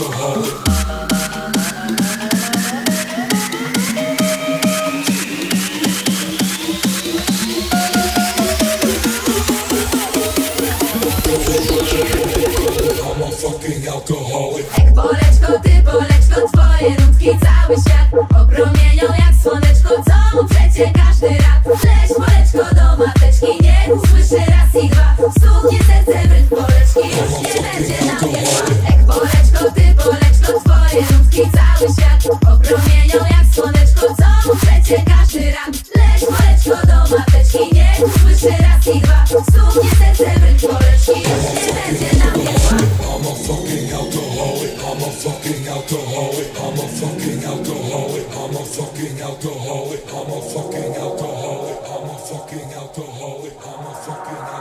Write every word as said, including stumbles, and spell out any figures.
alcoholic. I'm a fucking alcoholic. Jak Poleczko, ty Poleczko, twoje rundki cały świat opromienią jak słoneczko, co mu przecie każdy rap. Leć Poleczko do mateczki, niech usłyszy raz i dwa. Stuknie serce w rytm Poleczki, już nie będzie nam jeba. Jak Poleczko, ty Poleczko, twoje rundki cały świat opromienią jak słoneczko, co mu przecie każdy rap. Leć Poleczko do mateczki, niech usłyszy raz i dwa. Stuknie serce w rytm Poleczki, już nie będzie nam jeba. I'm a fucking alcoholic. I'm a fucking alcoholic. I'm a fucking alcoholic. I'm a fucking alcoholic. I'm a fucking alcoholic. I'm a fucking alcoholic. I'm a fucking